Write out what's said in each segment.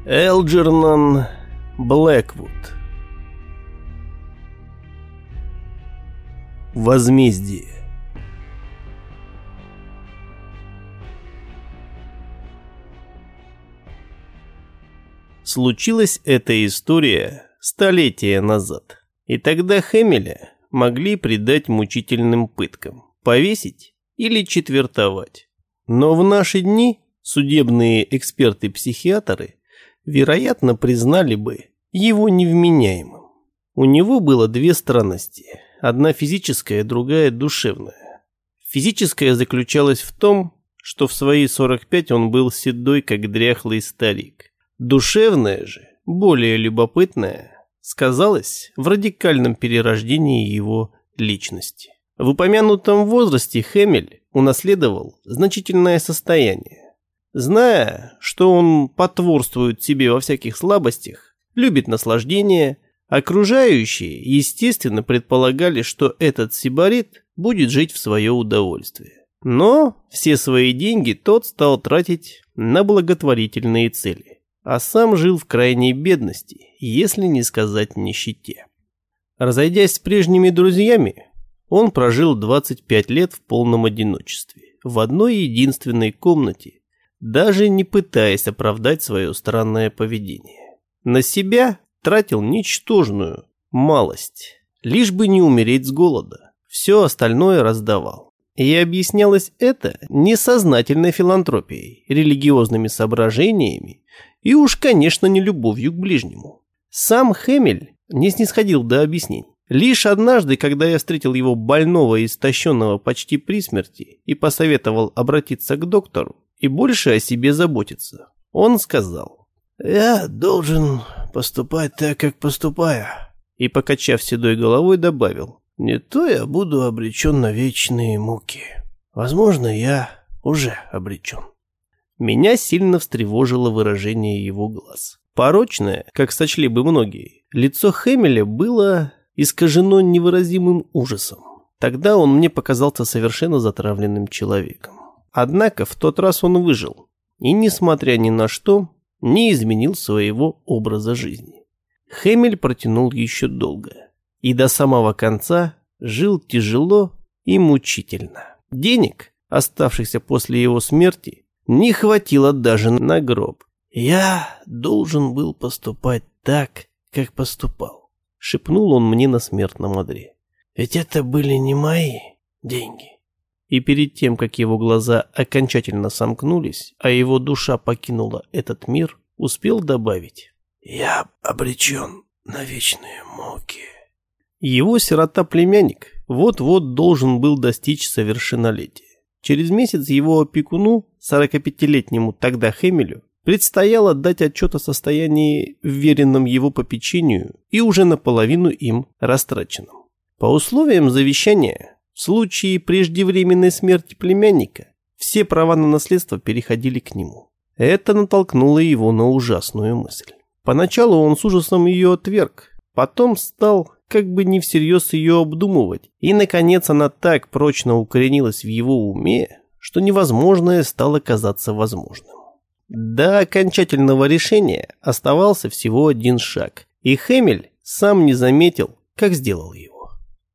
Элджернон Блэквуд. Возмездие. Случилась эта история столетия назад, и тогда Хэмилля могли предать мучительным пыткам, повесить или четвертовать. Но в наши дни судебные эксперты-психиатры, вероятно, признали бы его невменяемым. У него было две странности, одна физическая, другая душевная. Физическая заключалась в том, что в свои 45 он был седой, как дряхлый старик. Душевная же, более любопытная, сказалась в радикальном перерождении его личности. В упомянутом возрасте Хэмиль унаследовал значительное состояние. Зная, что он потворствует себе во всяких слабостях, любит наслаждение, окружающие, естественно, предполагали, что этот сибарит будет жить в свое удовольствие. Но все свои деньги тот стал тратить на благотворительные цели, а сам жил в крайней бедности, если не сказать нищете. Разойдясь с прежними друзьями, он прожил 25 лет в полном одиночестве, в одной единственной комнате, даже не пытаясь оправдать свое странное поведение. На себя тратил ничтожную малость, лишь бы не умереть с голода. Все остальное раздавал. И объяснялось это несознательной филантропией, религиозными соображениями и уж, конечно, не любовью к ближнему. Сам Хэмиль не снисходил до объяснений. Лишь однажды, когда я встретил его больного и истощенного почти при смерти и посоветовал обратиться к доктору и больше о себе заботиться, он сказал: «Я должен поступать так, как поступаю». И, покачав седой головой, добавил: «Не то я буду обречен на вечные муки. Возможно, я уже обречен». Меня сильно встревожило выражение его глаз. Порочное, как сочли бы многие, лицо Хэмилля было искажено невыразимым ужасом. Тогда он мне показался совершенно затравленным человеком. Однако в тот раз он выжил и, несмотря ни на что, не изменил своего образа жизни. Хэмиль протянул еще долго и до самого конца жил тяжело и мучительно. Денег, оставшихся после его смерти, не хватило даже на гроб. «Я должен был поступать так, как поступал», — шепнул он мне на смертном одре. «Ведь это были не мои деньги». И перед тем, как его глаза окончательно сомкнулись, а его душа покинула этот мир, успел добавить: «Я обречен на вечные муки». Его сирота-племянник вот-вот должен был достичь совершеннолетия. Через месяц его опекуну, 45-летнему тогда Хэмилю, предстояло дать отчет о состоянии, вверенном его попечению и уже наполовину им растраченном. По условиям завещания, в случае преждевременной смерти племянника, все права на наследство переходили к нему. Это натолкнуло его на ужасную мысль. Поначалу он с ужасом ее отверг, потом стал как бы не всерьез ее обдумывать, и, наконец, она так прочно укоренилась в его уме, что невозможное стало казаться возможным. До окончательного решения оставался всего один шаг, и Хэмиль сам не заметил, как сделал его.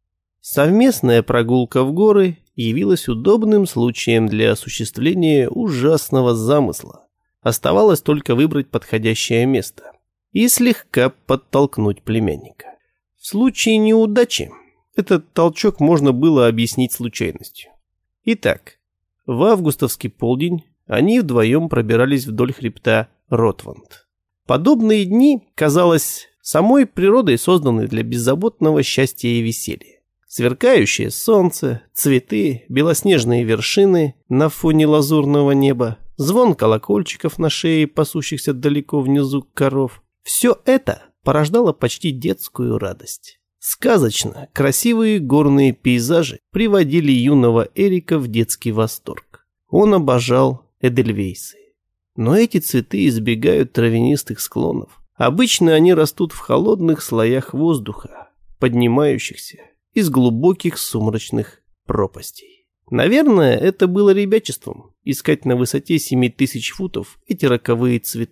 Совместная прогулка в горы явилась удобным случаем для осуществления ужасного замысла. Оставалось только выбрать подходящее место и слегка подтолкнуть племянника. В случае неудачи этот толчок можно было объяснить случайностью. Итак, в августовский полдень они вдвоем пробирались вдоль хребта Ротванд. Подобные дни, казалось, самой природой созданы для беззаботного счастья и веселья. Сверкающее солнце, цветы, белоснежные вершины на фоне лазурного неба, звон колокольчиков на шее пасущихся далеко внизу коров. Все это порождало почти детскую радость. Сказочно красивые горные пейзажи приводили юного Эрика в детский восторг. Он обожал эдельвейсы. Но эти цветы избегают травянистых склонов. Обычно они растут в холодных слоях воздуха, поднимающихся из глубоких сумрачных пропастей. Наверное, это было ребячеством — искать на высоте 7000 футов эти роковые цветы.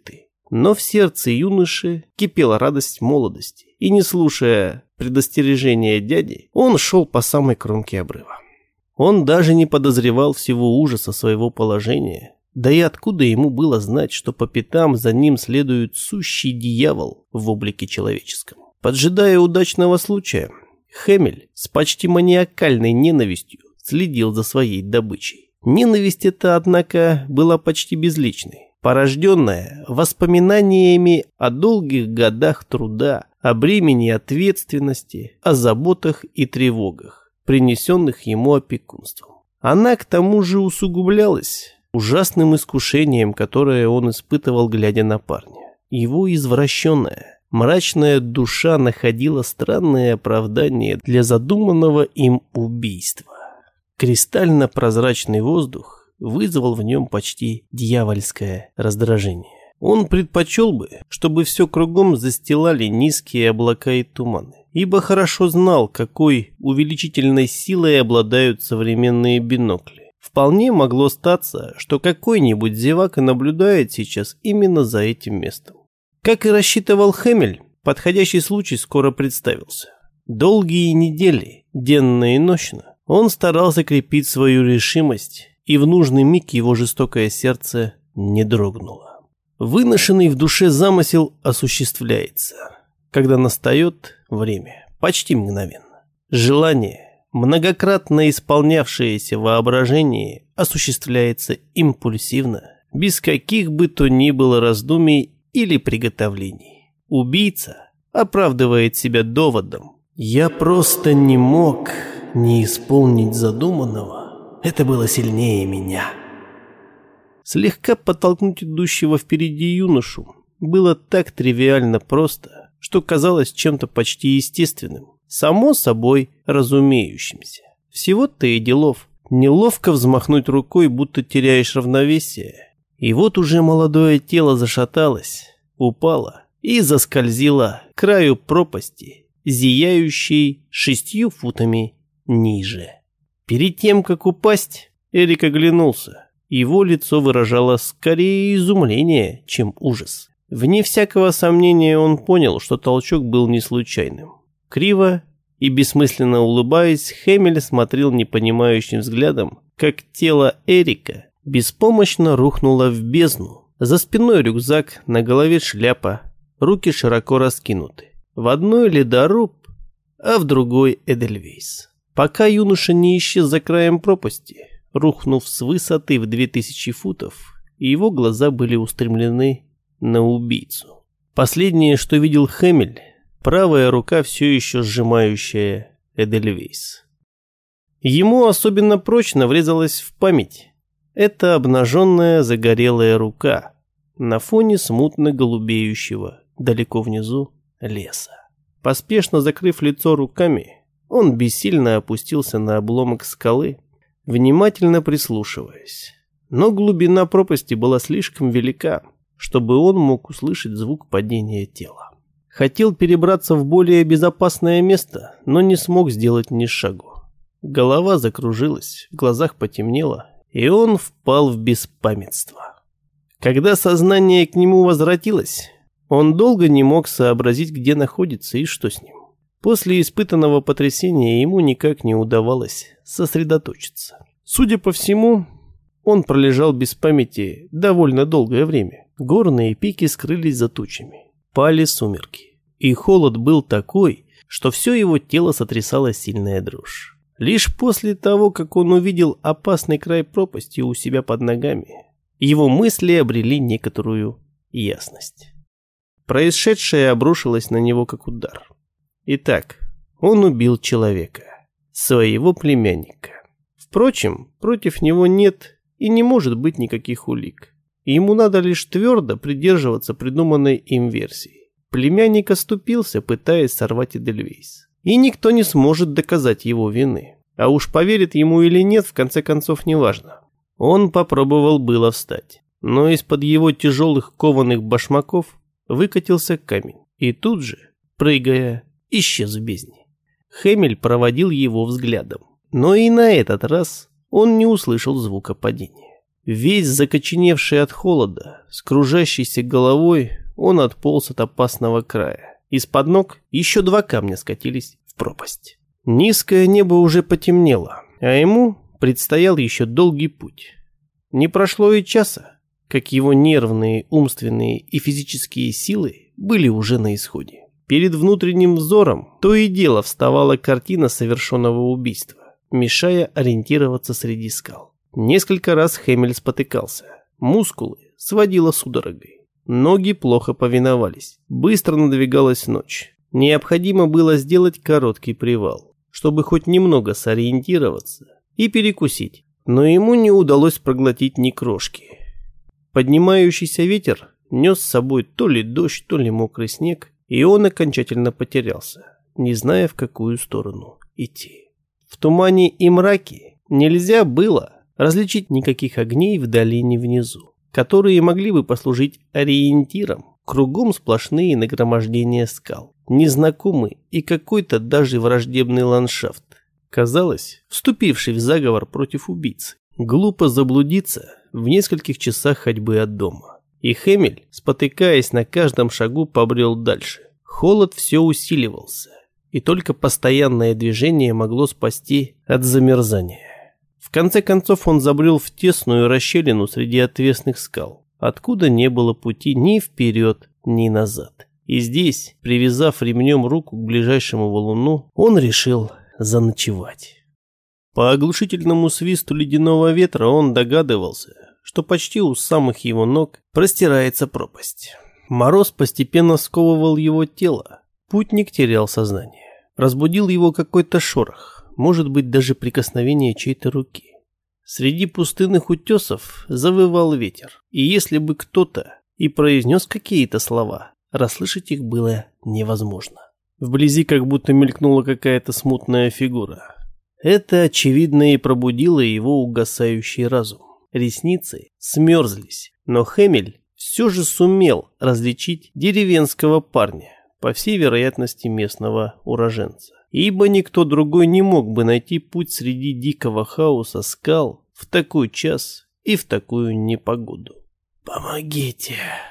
Но в сердце юноши кипела радость молодости, и не слушая предостережения дяди, он шел по самой кромке обрыва. Он даже не подозревал всего ужаса своего положения, да и откуда ему было знать, что по пятам за ним следует сущий дьявол в облике человеческом. Поджидая удачного случая, Хэмиль с почти маниакальной ненавистью следил за своей добычей. Ненависть эта, однако, была почти безличной, порожденная воспоминаниями о долгих годах труда, о бремени ответственности, о заботах и тревогах, принесенных ему опекунством. Она к тому же усугублялась ужасным искушением, которое он испытывал, глядя на парня. Его извращенная, мрачная душа находила странное оправдание для задуманного им убийства. Кристально-прозрачный воздух вызвал в нем почти дьявольское раздражение. Он предпочел бы, чтобы все кругом застилали низкие облака и туманы, ибо хорошо знал, какой увеличительной силой обладают современные бинокли. Вполне могло статься, что какой-нибудь зевака наблюдает сейчас именно за этим местом. Как и рассчитывал Хэмиль, подходящий случай скоро представился. Долгие недели, денно и ночно, он старался крепить свою решимость, и в нужный миг его жестокое сердце не дрогнуло. Выношенный в душе замысел осуществляется, когда настает время, почти мгновенно. Желание, многократно исполнявшееся воображение, осуществляется импульсивно, без каких бы то ни было раздумий или приготовлений. Убийца оправдывает себя доводом: «Я просто не мог не исполнить задуманного, это было сильнее меня». Слегка подтолкнуть идущего впереди юношу было так тривиально просто, что казалось чем-то почти естественным, само собой разумеющимся. Всего-то и делов. Неловко взмахнуть рукой, будто теряешь равновесие. И вот уже молодое тело зашаталось, упало и заскользило к краю пропасти, зияющей 6 футами ниже. Перед тем, как упасть, Эрик оглянулся. Его лицо выражало скорее изумление, чем ужас. Вне всякого сомнения он понял, что толчок был не случайным. Криво и бессмысленно улыбаясь, Хэмиль смотрел непонимающим взглядом, как тело Эрика беспомощно рухнуло в бездну. За спиной рюкзак, на голове шляпа, руки широко раскинуты. В одной ледоруб, а в другой Эдельвейс. Пока юноша не исчез за краем пропасти, рухнув с высоты в 2000 футов, его глаза были устремлены на убийцу. Последнее, что видел Хэмиль, правая рука, все еще сжимающая Эдельвейс. Ему особенно прочно врезалась в память эта обнаженная загорелая рука на фоне смутно голубеющего далеко внизу леса. Поспешно закрыв лицо руками, он бессильно опустился на обломок скалы, внимательно прислушиваясь. Но глубина пропасти была слишком велика, чтобы он мог услышать звук падения тела. Хотел перебраться в более безопасное место, но не смог сделать ни шагу. Голова закружилась, в глазах потемнело, и он впал в беспамятство. Когда сознание к нему возвратилось, он долго не мог сообразить, где находится и что с ним. После испытанного потрясения ему никак не удавалось сосредоточиться. Судя по всему, он пролежал без памяти довольно долгое время. Горные пики скрылись за тучами. Пали сумерки. И холод был такой, что все его тело сотрясала сильная дрожь. Лишь после того, как он увидел опасный край пропасти у себя под ногами, его мысли обрели некоторую ясность. Происшедшее обрушилось на него как удар. Итак, он убил человека, своего племянника. Впрочем, против него нет и не может быть никаких улик. Ему надо лишь твердо придерживаться придуманной им версии. Племянник оступился, пытаясь сорвать Эдельвейс. И никто не сможет доказать его вины. А уж поверит ему или нет, в конце концов, неважно. Он попробовал было встать, но из-под его тяжелых кованых башмаков выкатился камень. И тут же, прыгая, исчез в бездне. Хэмиль проводил его взглядом, но и на этот раз он не услышал звука падения. Весь закоченевший от холода, с кружащейся головой, он отполз от опасного края. Из-под ног еще 2 камня скатились в пропасть. Низкое небо уже потемнело, а ему предстоял еще долгий путь. Не прошло и часа, как его нервные, умственные и физические силы были уже на исходе. Перед внутренним взором то и дело вставала картина совершенного убийства, мешая ориентироваться среди скал. Несколько раз Хэмиль спотыкался, мускулы сводило судорогой, ноги плохо повиновались, быстро надвигалась ночь. Необходимо было сделать короткий привал, чтобы хоть немного сориентироваться и перекусить, но ему не удалось проглотить ни крошки. Поднимающийся ветер нес с собой то ли дождь, то ли мокрый снег, и он окончательно потерялся, не зная, в какую сторону идти. В тумане и мраке нельзя было различить никаких огней в долине внизу, которые могли бы послужить ориентиром. Кругом сплошные нагромождения скал, незнакомый и какой-то даже враждебный ландшафт. Казалось, вступивший в заговор против убийцы. Глупо заблудиться в нескольких часах ходьбы от дома. И Хэмиль, спотыкаясь на каждом шагу, побрел дальше. Холод все усиливался, и только постоянное движение могло спасти от замерзания. В конце концов он забрел в тесную расщелину среди отвесных скал, откуда не было пути ни вперед, ни назад. И здесь, привязав ремнем руку к ближайшему валуну, он решил заночевать. По оглушительному свисту ледяного ветра он догадывался, что почти у самых его ног простирается пропасть. Мороз постепенно сковывал его тело. Путник терял сознание. Разбудил его какой-то шорох. Может быть, даже прикосновение чьей-то руки. Среди пустынных утесов завывал ветер, и если бы кто-то и произнес какие-то слова, расслышать их было невозможно. Вблизи как будто мелькнула какая-то смутная фигура. Это, очевидно, и пробудило его угасающий разум. Ресницы смерзлись, но Хэмиль все же сумел различить деревенского парня, по всей вероятности местного уроженца. Ибо никто другой не мог бы найти путь среди дикого хаоса скал в такой час и в такую непогоду. «Помогите!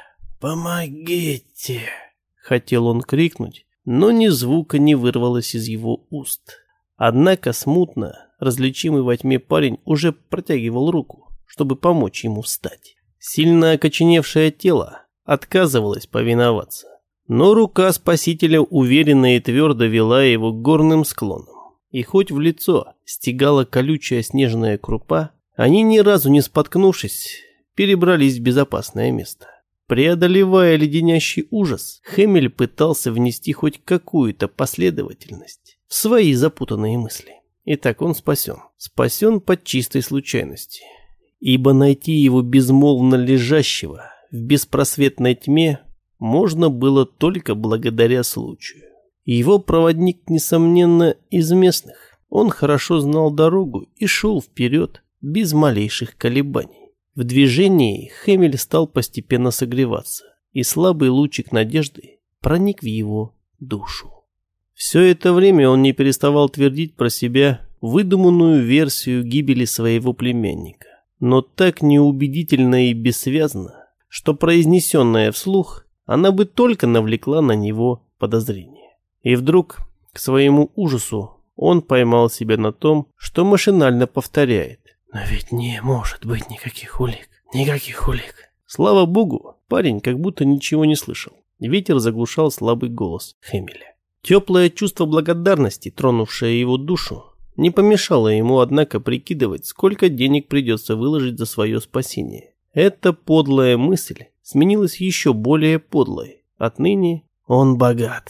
Помогите!» Хотел он крикнуть, но ни звука не вырвалось из его уст. Однако смутно различимый во тьме парень уже протягивал руку, чтобы помочь ему встать. Сильно окоченевшее тело отказывалось повиноваться. Но рука спасителя уверенно и твердо вела его к горным склонам. И хоть в лицо стегала колючая снежная крупа, они ни разу не споткнувшись, перебрались в безопасное место. Преодолевая леденящий ужас, Хэмиль пытался внести хоть какую-то последовательность в свои запутанные мысли. Итак, он спасен. Спасен по чистой случайности. Ибо найти его безмолвно лежащего в беспросветной тьме можно было только благодаря случаю. Его проводник, несомненно, из местных. Он хорошо знал дорогу и шел вперед без малейших колебаний. В движении Хэмиль стал постепенно согреваться, и слабый лучик надежды проник в его душу. Все это время он не переставал твердить про себя выдуманную версию гибели своего племянника, но так неубедительно и бессвязно, что произнесенная вслух она бы только навлекла на него подозрение. И вдруг, к своему ужасу, он поймал себя на том, что машинально повторяет: «Но ведь не может быть никаких улик, никаких улик». Слава богу, парень как будто ничего не слышал. Ветер заглушал слабый голос Хэмиля. Теплое чувство благодарности, тронувшее его душу, не помешало ему, однако, прикидывать, сколько денег придется выложить за свое спасение. Эта подлая мысль сменилась еще более подлой. Отныне он богат.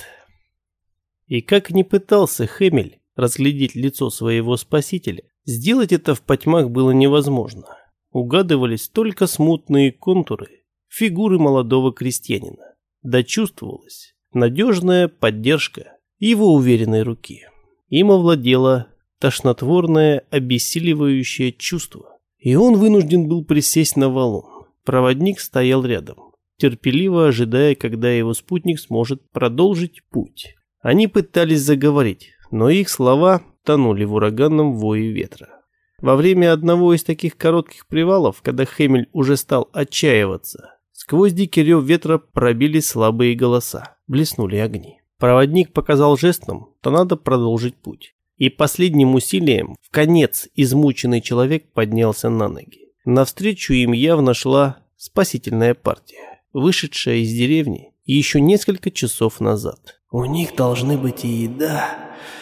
И как ни пытался Хэмиль разглядеть лицо своего спасителя, сделать это в потьмах было невозможно. Угадывались только смутные контуры фигуры молодого крестьянина. Да чувствовалась надежная поддержка его уверенной руки. Им овладело тошнотворное, обессиливающее чувство, и он вынужден был присесть на валун. Проводник стоял рядом, терпеливо ожидая, когда его спутник сможет продолжить путь. Они пытались заговорить, но их слова тонули в ураганном вое ветра. Во время одного из таких коротких привалов, когда Хэмиль уже стал отчаиваться, сквозь дикий рев ветра пробились слабые голоса, блеснули огни. Проводник показал жестом, что надо продолжить путь. И последним усилием вконец измученный человек поднялся на ноги. Навстречу им явно шла спасительная партия, вышедшая из деревни еще несколько часов назад. «У них должны быть и еда,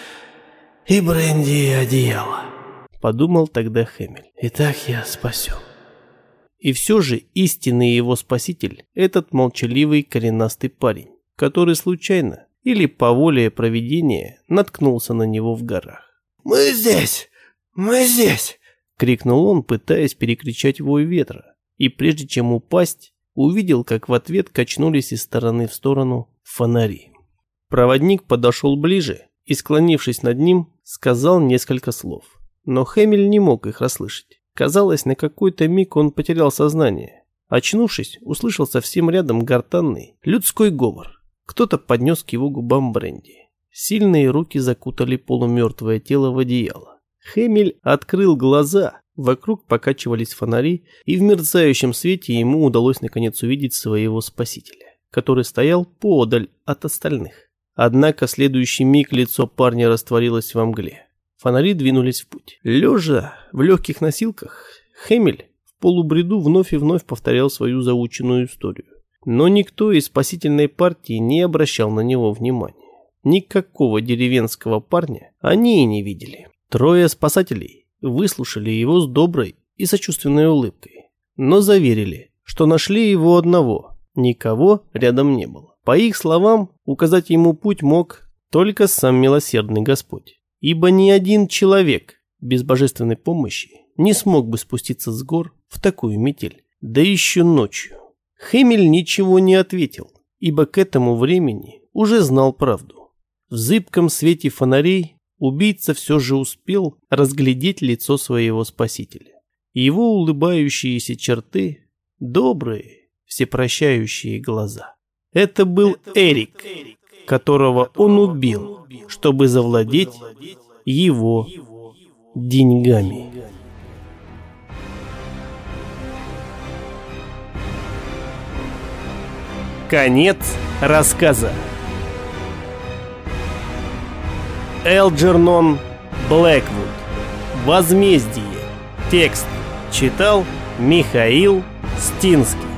и бренди, и одеяло», — подумал тогда Хэмиль. «И так я спасен». И все же истинный его спаситель – этот молчаливый коренастый парень, который случайно или по воле провидения наткнулся на него в горах. «Мы здесь! Мы здесь!» – крикнул он, пытаясь перекричать вой ветра, и прежде чем упасть, увидел, как в ответ качнулись из стороны в сторону фонари. Проводник подошел ближе и, склонившись над ним, сказал несколько слов, но Хэмиль не мог их расслышать. Казалось, на какой-то миг он потерял сознание. Очнувшись, услышал совсем рядом гортанный людской говор. Кто-то поднес к его губам бренди. Сильные руки закутали полумертвое тело в одеяло. Хэмиль открыл глаза, вокруг покачивались фонари, и в мерцающем свете ему удалось наконец увидеть своего спасителя, который стоял поодаль от остальных. Однако в следующий миг лицо парня растворилось во мгле. Фонари двинулись в путь. Лежа в легких носилках, Хэмиль в полубреду вновь и вновь повторял свою заученную историю. Но никто из спасительной партии не обращал на него внимания. Никакого деревенского парня они и не видели. Трое спасателей выслушали его с доброй и сочувственной улыбкой, но заверили, что нашли его одного, никого рядом не было. По их словам, указать ему путь мог только сам милосердный Господь. Ибо ни один человек без божественной помощи не смог бы спуститься с гор в такую метель, да еще ночью. Хэмиль ничего не ответил, ибо к этому времени уже знал правду. В зыбком свете фонарей убийца все же успел разглядеть лицо своего спасителя. Его улыбающиеся черты, добрые, всепрощающие глаза. Это был Эрик, которого он убил, чтобы завладеть его деньгами. Конец рассказа. Элджернон Блэквуд. Возмездие. Текст читал Михаил Стинский.